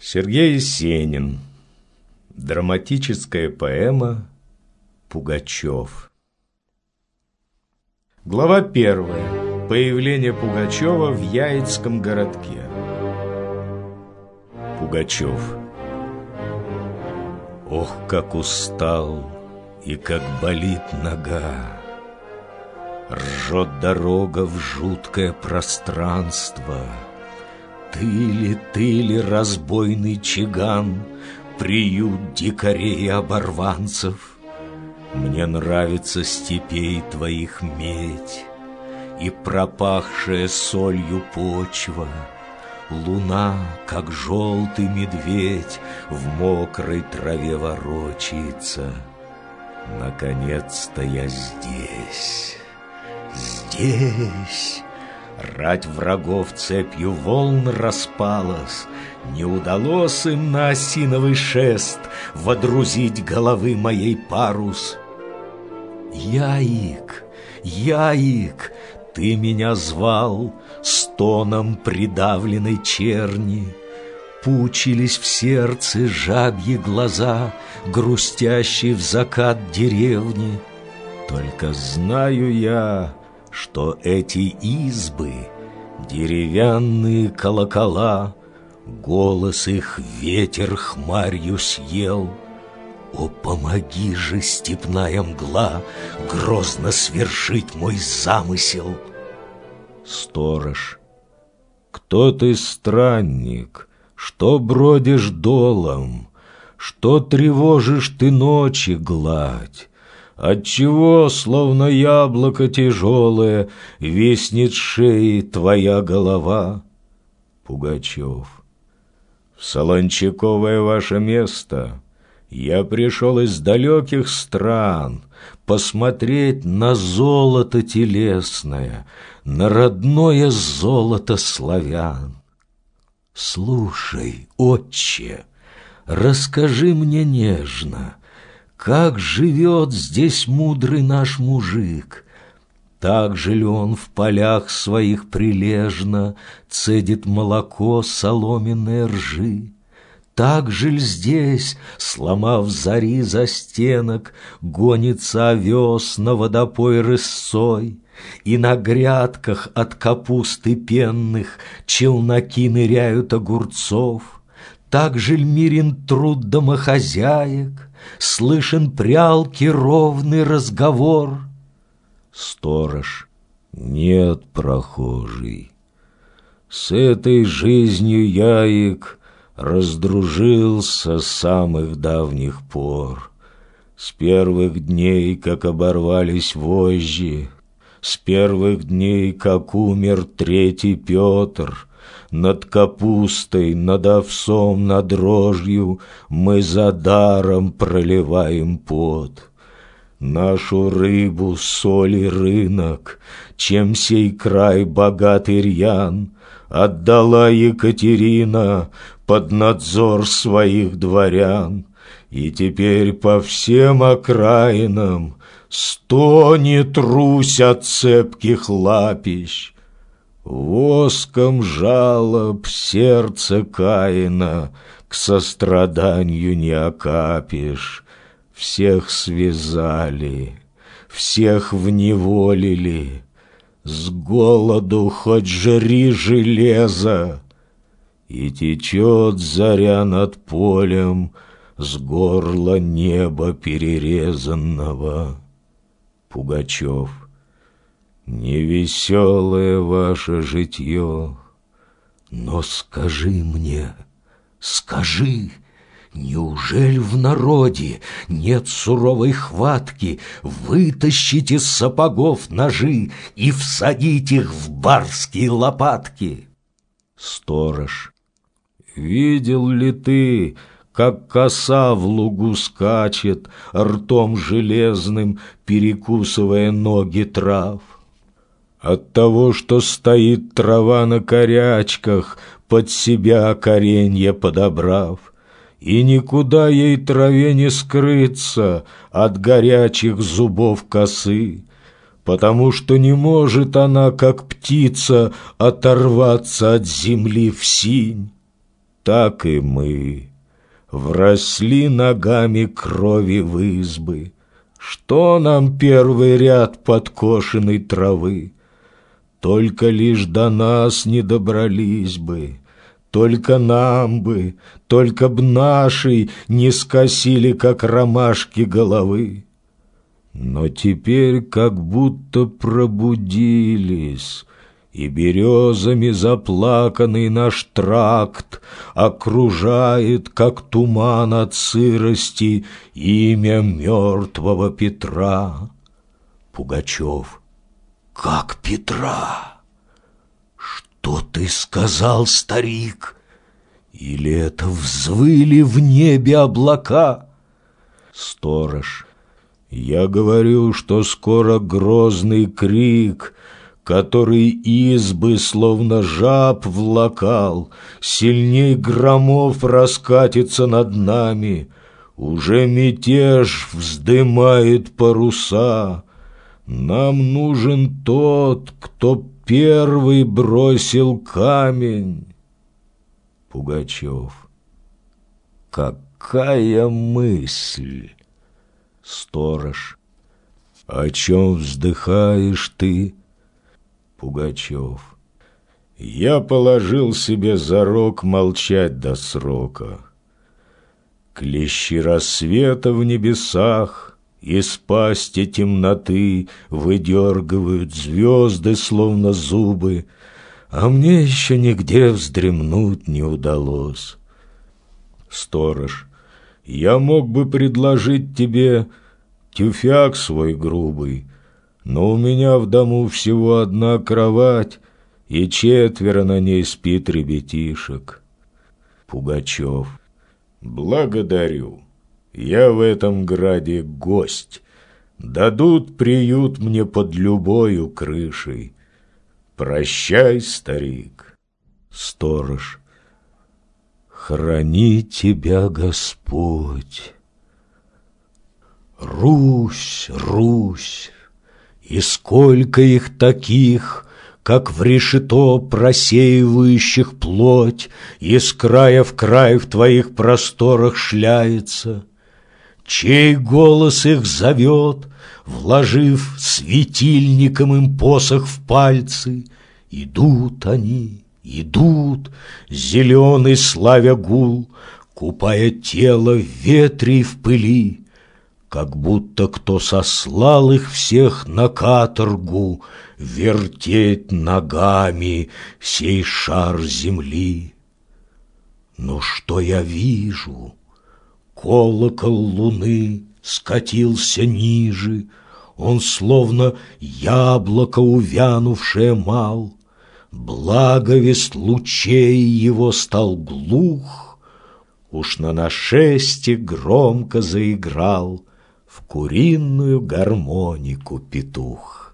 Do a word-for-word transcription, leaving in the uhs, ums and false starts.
Сергей Есенин. Драматическая поэма «Пугачев». Глава первая. Появление Пугачева в Яицком городке. Пугачев. Ох, как устал и как болит нога! Ржет дорога в жуткое пространство. Ты ли, ты ли, разбойный чиган, приют дикарей и оборванцев? Мне нравится степей твоих медь и пропахшая солью почва. Луна, как желтый медведь, в мокрой траве ворочается. Наконец-то я здесь, здесь. Рать врагов цепью волн распалась, не удалось им на осиновый шест водрузить головы моей парус. Яик, Яик, ты меня звал стоном придавленной черни. Пучились в сердце жабьи глаза, грустящие в закат деревни. Только знаю я, что эти избы, деревянные колокола, голос их ветер хмарью съел. О, помоги же, степная мгла, грозно свершить мой замысел! Сторож, кто ты, странник, что бродишь долом, что тревожишь ты ночи гладь? Отчего, словно яблоко тяжелое, виснет шеи твоя голова? Пугачев. В Солончаковое ваше место я пришел из далеких стран посмотреть на золото телесное, на родное золото славян. Слушай, отче, расскажи мне нежно, как живет здесь мудрый наш мужик? Так же ли он в полях своих прилежно цедит молоко соломенной ржи? Так же ли здесь, сломав зари застенок, гонится овес на водопой рысцой? И на грядках от капусты пенных челноки ныряют огурцов? Так же ль мирен труд домохозяек, слышен прялки ровный разговор? Сторож. Нет, прохожий, с этой жизнью Яик раздружился с самых давних пор. С первых дней, как оборвались вожжи, с первых дней, как умер третий Петр, над капустой, над овсом, над дрожью мы за даром проливаем пот. Нашу рыбу, соль и рынок, чем сей край богатый рьян, отдала Екатерина под надзор своих дворян. И теперь по всем окраинам стонет Русь от цепких лапищ. Воском жалоб сердце Каина к состраданию не окапишь. Всех связали, всех вневолили, с голоду хоть жри железо. И течет заря над полем с горла неба перерезанного. Пугачев. Невеселое ваше житье, но скажи мне, скажи, неужели в народе нет суровой хватки вытащить из сапогов ножи и всадить их в барские лопатки? Сторож. Видел ли ты, как коса в лугу скачет, ртом железным перекусывая ноги трав? От того, что стоит трава на корячках, под себя коренья подобрав, и никуда ей траве не скрыться от горячих зубов косы, потому что не может она, как птица, оторваться от земли в синь. так и мы вросли ногами крови в избы. Что нам первый ряд подкошенной травы? Только лишь до нас не добрались бы, только нам бы, только б нашей не скосили, как ромашки, головы. Но теперь как будто пробудились, и березами заплаканный наш тракт окружает, как туман от сырости, имя мертвого Петра. Пугачев: как Петра? Что ты сказал, старик? Или это взвыли в небе облака? Сторож: я говорю, что скоро грозный крик, который избы словно жаб влакал, сильней громов раскатится над нами. Уже мятеж вздымает паруса. Нам нужен тот, кто первый бросил камень. Пугачев: какая мысль! Сторож: о чем вздыхаешь ты? Пугачев: я положил себе зарок молчать до срока. Клещи рассвета в небесах из пасти темноты выдергивают звезды, словно зубы, а мне еще нигде вздремнуть не удалось. Сторож: я мог бы предложить тебе тюфяк свой грубый, но у меня в дому всего одна кровать, и четверо на ней спит ребятишек. Пугачев: благодарю. Я в этом граде гость. Дадут приют мне под любою крышей. Прощай, старик. Сторож: храни тебя Господь. Русь, Русь, и сколько их таких, как в решето просеивающих плоть, из края в край в твоих просторах шляется. Чей голос их зовет, вложив светильником им посох в пальцы? Идут они, идут, зеленый славя гул, купая тело в ветре и в пыли, как будто кто сослал их всех на каторгу вертеть ногами сей шар земли. Но что я вижу? Колокол луны скатился ниже, он словно яблоко увянувшее мал. Благовест лучей его стал глух, уж на нашесте громко заиграл в куриную гармонику петух.